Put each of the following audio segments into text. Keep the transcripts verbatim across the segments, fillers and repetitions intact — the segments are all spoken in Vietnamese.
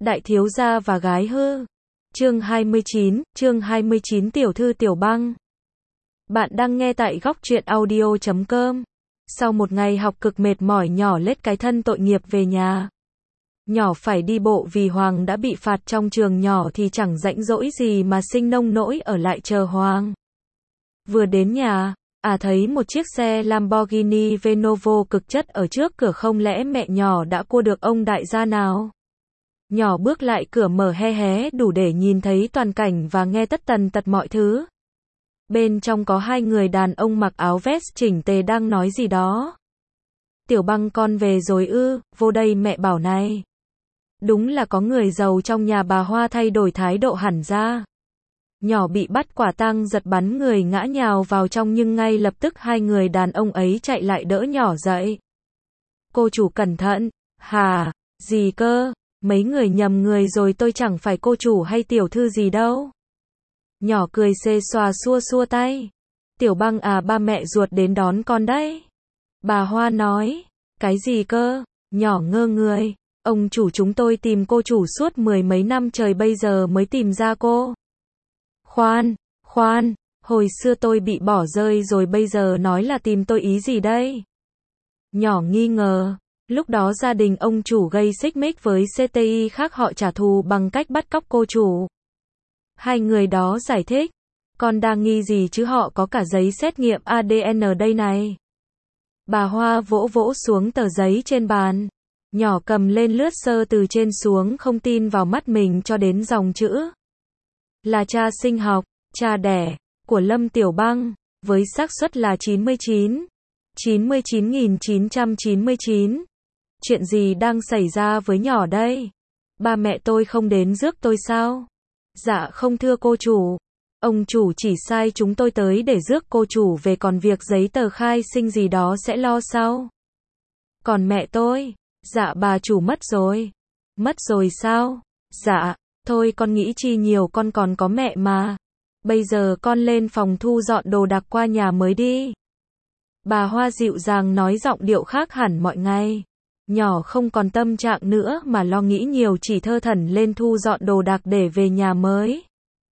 Đại thiếu gia và gái hư. Chương hai mươi chín, chương hai mươi chín tiểu thư Tiểu Băng. Bạn đang nghe tại góc truyện audio chấm com. Sau một ngày học cực mệt mỏi, nhỏ lết cái thân tội nghiệp về nhà. Nhỏ phải đi bộ vì Hoàng đã bị phạt trong trường, nhỏ thì chẳng rảnh rỗi gì mà sinh nông nỗi ở lại chờ Hoàng. Vừa đến nhà, à thấy một chiếc xe Lamborghini Venovo cực chất ở trước cửa, không lẽ mẹ nhỏ đã cua được ông đại gia nào? Nhỏ bước lại, cửa mở hé hé đủ để nhìn thấy toàn cảnh và nghe tất tần tật mọi thứ. Bên trong có hai người đàn ông mặc áo vest chỉnh tề đang nói gì đó. Tiểu Băng, con về rồi ư? Vô đây mẹ bảo này. Đúng là có người giàu trong nhà bà Hoa thay đổi thái độ hẳn ra. Nhỏ bị bắt quả tang giật bắn người ngã nhào vào trong, nhưng ngay lập tức hai người đàn ông ấy chạy lại đỡ nhỏ dậy. Cô chủ cẩn thận. Hả? Gì cơ? Mấy người nhầm người rồi, tôi chẳng phải cô chủ hay tiểu thư gì đâu. Nhỏ cười xê xòa xua xua tay. Tiểu Băng à, ba mẹ ruột đến đón con đấy. Bà Hoa nói. Cái gì cơ? Nhỏ ngơ người. Ông chủ chúng tôi tìm cô chủ suốt mười mấy năm trời, bây giờ mới tìm ra cô. Khoan, khoan, hồi xưa tôi bị bỏ rơi rồi, bây giờ nói là tìm tôi ý gì đây? Nhỏ nghi ngờ. Lúc đó gia đình ông chủ gây xích mích với xê tê i khác họ trả thù bằng cách bắt cóc cô chủ. Hai người đó giải thích. Con đang nghi gì chứ, họ có cả giấy xét nghiệm a đê en đây này. Bà Hoa vỗ vỗ xuống tờ giấy trên bàn. Nhỏ cầm lên lướt sơ từ trên xuống, không tin vào mắt mình cho đến dòng chữ. Là cha sinh học, cha đẻ, của Lâm Tiểu Băng, với xác suất là chín mươi chín. chín mươi chín nghìn chín trăm chín mươi chín. Chuyện gì đang xảy ra với nhỏ đây? Ba mẹ tôi không đến rước tôi sao? Dạ không thưa cô chủ. Ông chủ chỉ sai chúng tôi tới để rước cô chủ về, còn việc giấy tờ khai sinh gì đó sẽ lo sau. Còn mẹ tôi? Dạ bà chủ mất rồi. Mất rồi sao? Dạ, thôi con nghĩ chi nhiều, con còn có mẹ mà. Bây giờ con lên phòng thu dọn đồ đạc qua nhà mới đi. Bà Hoa dịu dàng nói, giọng điệu khác hẳn mọi ngày. Nhỏ không còn tâm trạng nữa mà lo nghĩ nhiều, chỉ thơ thẩn lên thu dọn đồ đạc để về nhà mới.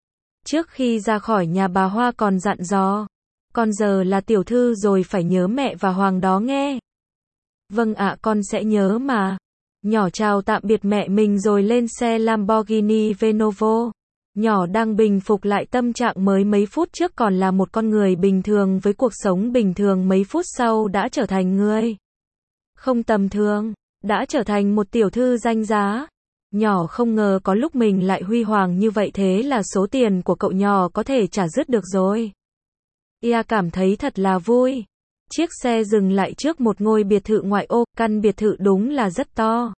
Trước khi ra khỏi nhà, bà Hoa còn dặn dò. Con giờ là tiểu thư rồi, phải nhớ mẹ và Hoàng đó nghe. Vâng ạ, con sẽ nhớ mà. Nhỏ chào tạm biệt mẹ mình rồi lên xe Lamborghini Venovo. Nhỏ đang bình phục lại tâm trạng mới, mấy phút trước còn là một con người bình thường với cuộc sống bình thường, mấy phút sau đã trở thành người không tầm thường, đã trở thành một tiểu thư danh giá. Nhỏ không ngờ có lúc mình lại huy hoàng như vậy, thế là số tiền của cậu nhỏ có thể trả dứt được rồi. Ia cảm thấy thật là vui. Chiếc xe dừng lại trước một ngôi biệt thự ngoại ô, căn biệt thự đúng là rất to.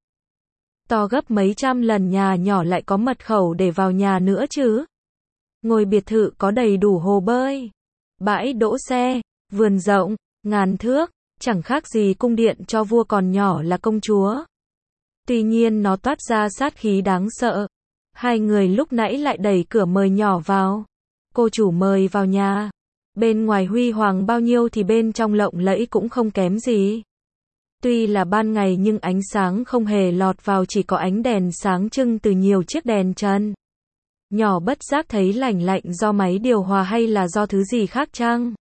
To gấp mấy trăm lần nhà nhỏ, lại có mật khẩu để vào nhà nữa chứ. Ngôi biệt thự có đầy đủ hồ bơi, bãi đỗ xe, vườn rộng, ngàn thước, chẳng khác gì cung điện cho vua, còn nhỏ là công chúa. Tuy nhiên nó toát ra sát khí đáng sợ. Hai người lúc nãy lại đẩy cửa mời nhỏ vào. Cô chủ mời vào nhà. Bên ngoài huy hoàng bao nhiêu thì bên trong lộng lẫy cũng không kém gì. Tuy là ban ngày nhưng ánh sáng không hề lọt vào, chỉ có ánh đèn sáng trưng từ nhiều chiếc đèn chân. Nhỏ bất giác thấy lạnh lạnh, do máy điều hòa hay là do thứ gì khác chăng?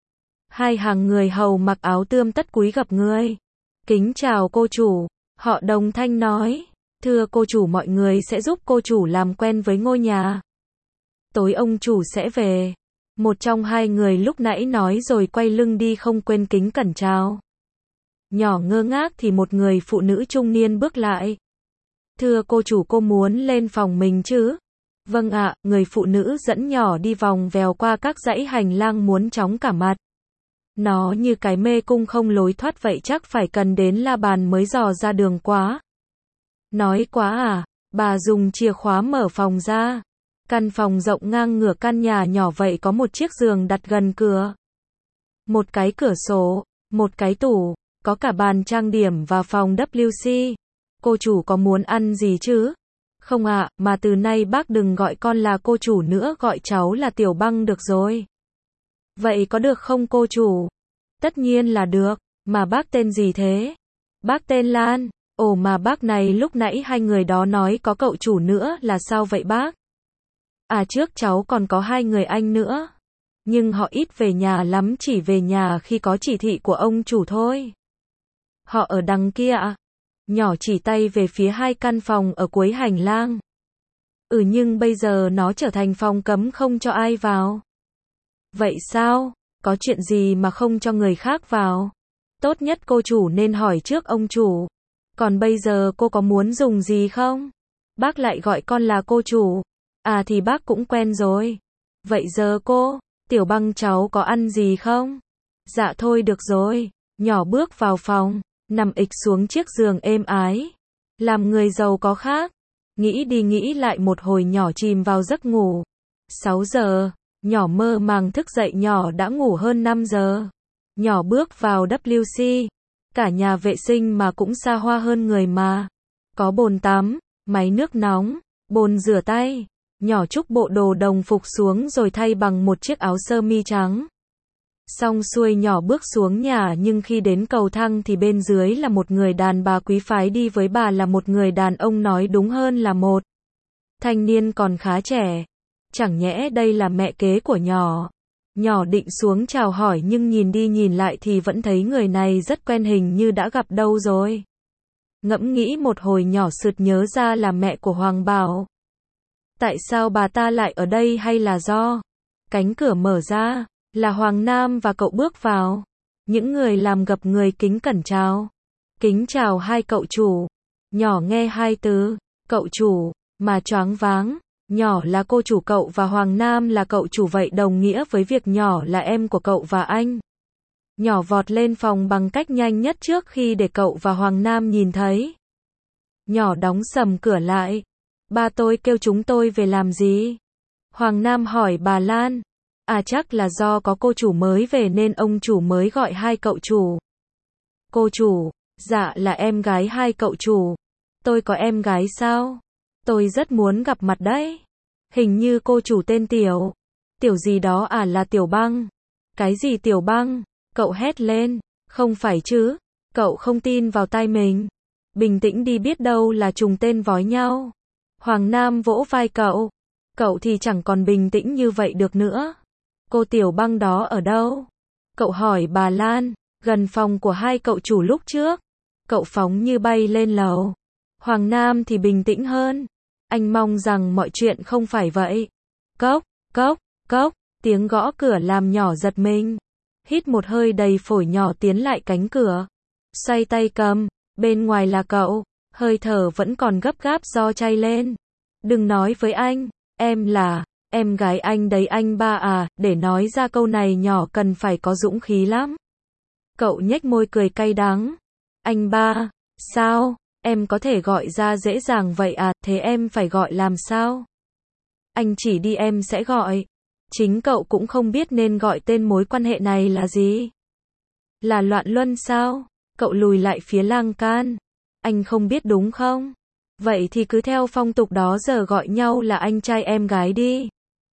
Hai hàng người hầu mặc áo tươm tất cúi gập người. Kính chào cô chủ. Họ đồng thanh nói. Thưa cô chủ, mọi người sẽ giúp cô chủ làm quen với ngôi nhà. Tối ông chủ sẽ về. Một trong hai người lúc nãy nói rồi quay lưng đi, không quên kính cẩn chào. Nhỏ ngơ ngác thì một người phụ nữ trung niên bước lại. Thưa cô chủ, cô muốn lên phòng mình chứ? Vâng ạ, người phụ nữ dẫn nhỏ đi vòng vèo qua các dãy hành lang muốn chóng cả mặt. Nó như cái mê cung không lối thoát vậy, chắc phải cần đến la bàn mới dò ra đường quá. Nói quá à, bà dùng chìa khóa mở phòng ra. Căn phòng rộng ngang ngửa căn nhà nhỏ vậy, có một chiếc giường đặt gần cửa. Một cái cửa sổ, một cái tủ, có cả bàn trang điểm và phòng vê kép xê. Cô chủ có muốn ăn gì chứ? Không ạ, mà từ nay bác đừng gọi con là cô chủ nữa, gọi cháu là Tiểu Băng được rồi. Vậy có được không cô chủ? Tất nhiên là được, mà bác tên gì thế? Bác tên Lan. Ồ mà bác này lúc nãy hai người đó nói có cậu chủ nữa là sao vậy bác? À trước cháu còn có hai người anh nữa. Nhưng họ ít về nhà lắm, chỉ về nhà khi có chỉ thị của ông chủ thôi. Họ ở đằng kia à? Nhỏ chỉ tay về phía hai căn phòng ở cuối hành lang. Ừ nhưng bây giờ nó trở thành phòng cấm không cho ai vào. Vậy sao? Có chuyện gì mà không cho người khác vào? Tốt nhất cô chủ nên hỏi trước ông chủ. Còn bây giờ cô có muốn dùng gì không? Bác lại gọi con là cô chủ. À thì bác cũng quen rồi. Vậy giờ cô, Tiểu Băng cháu có ăn gì không? Dạ thôi được rồi. Nhỏ bước vào phòng, nằm ịch xuống chiếc giường êm ái. Làm người giàu có khác. Nghĩ đi nghĩ lại một hồi nhỏ chìm vào giấc ngủ. sáu giờ, nhỏ mơ màng thức dậy, nhỏ đã ngủ hơn năm giờ. Nhỏ bước vào vê kép xê. Cả nhà vệ sinh mà cũng xa hoa hơn người mà. Có bồn tắm, máy nước nóng, bồn rửa tay. Nhỏ trúc bộ đồ đồng phục xuống rồi thay bằng một chiếc áo sơ mi trắng. Xong xuôi nhỏ bước xuống nhà, nhưng khi đến cầu thang thì bên dưới là một người đàn bà quý phái, đi với bà là một người đàn ông, nói đúng hơn là một thanh niên còn khá trẻ. Chẳng nhẽ đây là mẹ kế của nhỏ. Nhỏ định xuống chào hỏi nhưng nhìn đi nhìn lại thì vẫn thấy người này rất quen, hình như đã gặp đâu rồi. Ngẫm nghĩ một hồi nhỏ sực nhớ ra là mẹ của Hoàng Bảo. Tại sao bà ta lại ở đây, hay là do cánh cửa mở ra, là Hoàng Nam và cậu bước vào. Những người làm gập người kính cẩn chào. Kính chào hai cậu chủ. Nhỏ nghe hai từ cậu chủ mà choáng váng. Nhỏ là cô chủ cậu và Hoàng Nam là cậu chủ, vậy đồng nghĩa với việc nhỏ là em của cậu và anh. Nhỏ vọt lên phòng bằng cách nhanh nhất trước khi để cậu và Hoàng Nam nhìn thấy. Nhỏ đóng sầm cửa lại. Ba tôi kêu chúng tôi về làm gì? Hoàng Nam hỏi bà Lan. À chắc là do có cô chủ mới về nên ông chủ mới gọi hai cậu chủ. Cô chủ? Dạ là em gái hai cậu chủ. Tôi có em gái sao? Tôi rất muốn gặp mặt đấy. Hình như cô chủ tên Tiểu. Tiểu gì đó à, là Tiểu Băng. Cái gì Tiểu Băng? Cậu hét lên. Không phải chứ? Cậu không tin vào tai mình. Bình tĩnh đi, biết đâu là trùng tên vói nhau. Hoàng Nam vỗ vai cậu. Cậu thì chẳng còn bình tĩnh như vậy được nữa. Cô Tiểu Băng đó ở đâu? Cậu hỏi bà Lan. Gần phòng của hai cậu chủ lúc trước. Cậu phóng như bay lên lầu. Hoàng Nam thì bình tĩnh hơn. Anh mong rằng mọi chuyện không phải vậy. Cốc, cốc, cốc, tiếng gõ cửa làm nhỏ giật mình. Hít một hơi đầy phổi, nhỏ tiến lại cánh cửa. Xoay tay cầm, bên ngoài là cậu. Hơi thở vẫn còn gấp gáp do chay lên. Đừng nói với anh, em là em gái anh đấy anh ba à. Để nói ra câu này nhỏ cần phải có dũng khí lắm. Cậu nhếch môi cười cay đắng. Anh ba, sao? Em có thể gọi ra dễ dàng vậy à, thế em phải gọi làm sao? Anh chỉ đi em sẽ gọi. Chính cậu cũng không biết nên gọi tên mối quan hệ này là gì. Là loạn luân sao? Cậu lùi lại phía lan can. Anh không biết đúng không? Vậy thì cứ theo phong tục đó giờ gọi nhau là anh trai em gái đi.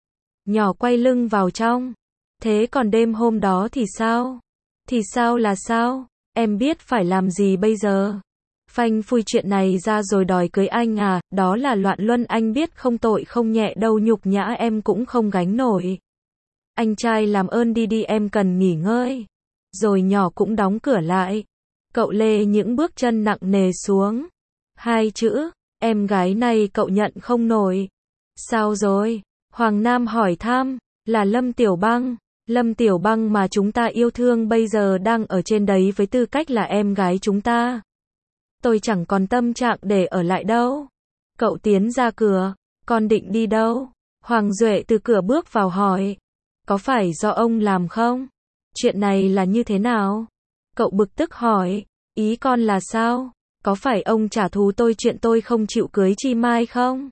Nhỏ quay lưng vào trong. Thế còn đêm hôm đó thì sao? Thì sao là sao? Em biết phải làm gì bây giờ? Phanh phui chuyện này ra rồi đòi cưới anh à? Đó là loạn luân, anh biết không, tội không nhẹ đâu, nhục nhã em cũng không gánh nổi. Anh trai làm ơn đi đi, em cần nghỉ ngơi. Rồi nhỏ cũng đóng cửa lại. Cậu lê những bước chân nặng nề xuống. Hai chữ, em gái này cậu nhận không nổi. Sao rồi? Hoàng Nam hỏi thăm. Là Lâm Tiểu Băng. Lâm Tiểu Băng mà chúng ta yêu thương bây giờ đang ở trên đấy với tư cách là em gái chúng ta. Tôi chẳng còn tâm trạng để ở lại đâu. Cậu tiến ra cửa. Con định đi đâu? Hoàng Duệ từ cửa bước vào hỏi. Có phải do ông làm không? Chuyện này là như thế nào? Cậu bực tức hỏi. Ý con là sao? Có phải ông trả thù tôi chuyện tôi không chịu cưới Chi Mai không?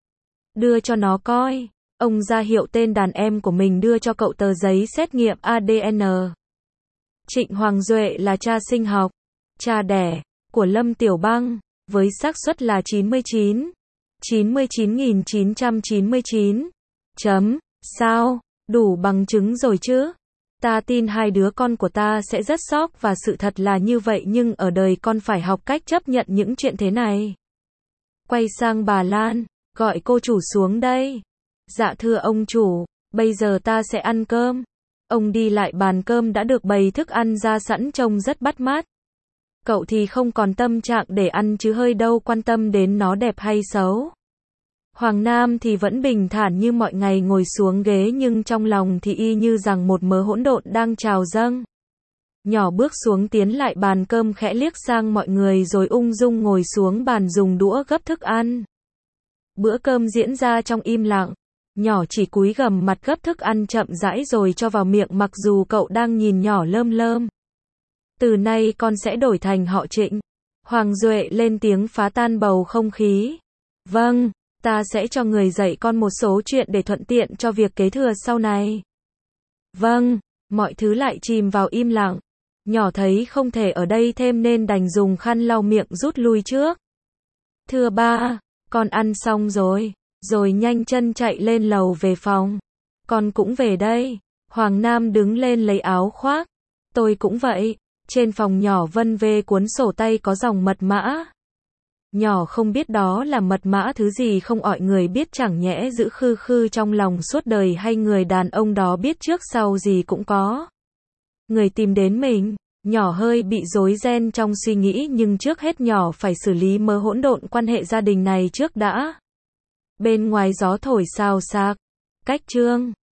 Đưa cho nó coi. Ông ra hiệu tên đàn em của mình đưa cho cậu tờ giấy xét nghiệm a đê en. Trịnh Hoàng Duệ là cha sinh học, cha đẻ của Lâm Tiểu Băng, với xác suất là chín mươi chín, chín mươi chín nghìn chín trăm chín mươi chín. Chấm, sao? Đủ bằng chứng rồi chứ? Ta tin hai đứa con của ta sẽ rất sốc và sự thật là như vậy nhưng ở đời con phải học cách chấp nhận những chuyện thế này. Quay sang bà Lan, gọi cô chủ xuống đây. Dạ thưa ông chủ, bây giờ ta sẽ ăn cơm. Ông đi lại bàn cơm đã được bày thức ăn ra sẵn trông rất bắt mắt. Cậu thì không còn tâm trạng để ăn chứ hơi đâu quan tâm đến nó đẹp hay xấu. Hoàng Nam thì vẫn bình thản như mọi ngày ngồi xuống ghế nhưng trong lòng thì y như rằng một mớ hỗn độn đang trào dâng. Nhỏ bước xuống tiến lại bàn cơm khẽ liếc sang mọi người rồi ung dung ngồi xuống bàn dùng đũa gấp thức ăn. Bữa cơm diễn ra trong im lặng. Nhỏ chỉ cúi gằm mặt gấp thức ăn chậm rãi rồi cho vào miệng mặc dù cậu đang nhìn nhỏ lơm lơm. Từ nay con sẽ đổi thành họ Trịnh. Hoàng Duệ lên tiếng phá tan bầu không khí. Vâng, ta sẽ cho người dạy con một số chuyện để thuận tiện cho việc kế thừa sau này. Vâng, mọi thứ lại chìm vào im lặng. Nhỏ thấy không thể ở đây thêm nên đành dùng khăn lau miệng rút lui trước. Thưa ba, con ăn xong rồi, rồi nhanh chân chạy lên lầu về phòng. Con cũng về đây. Hoàng Nam đứng lên lấy áo khoác. Tôi cũng vậy. Trên phòng nhỏ vân vê cuốn sổ tay có dòng mật mã. Nhỏ không biết đó là mật mã thứ gì không ọi người biết chẳng nhẽ giữ khư khư trong lòng suốt đời hay người đàn ông đó biết trước sau gì cũng có. Người tìm đến mình, nhỏ hơi bị rối ren trong suy nghĩ nhưng trước hết nhỏ phải xử lý mớ hỗn độn quan hệ gia đình này trước đã. Bên ngoài gió thổi xào xạc. Cách chương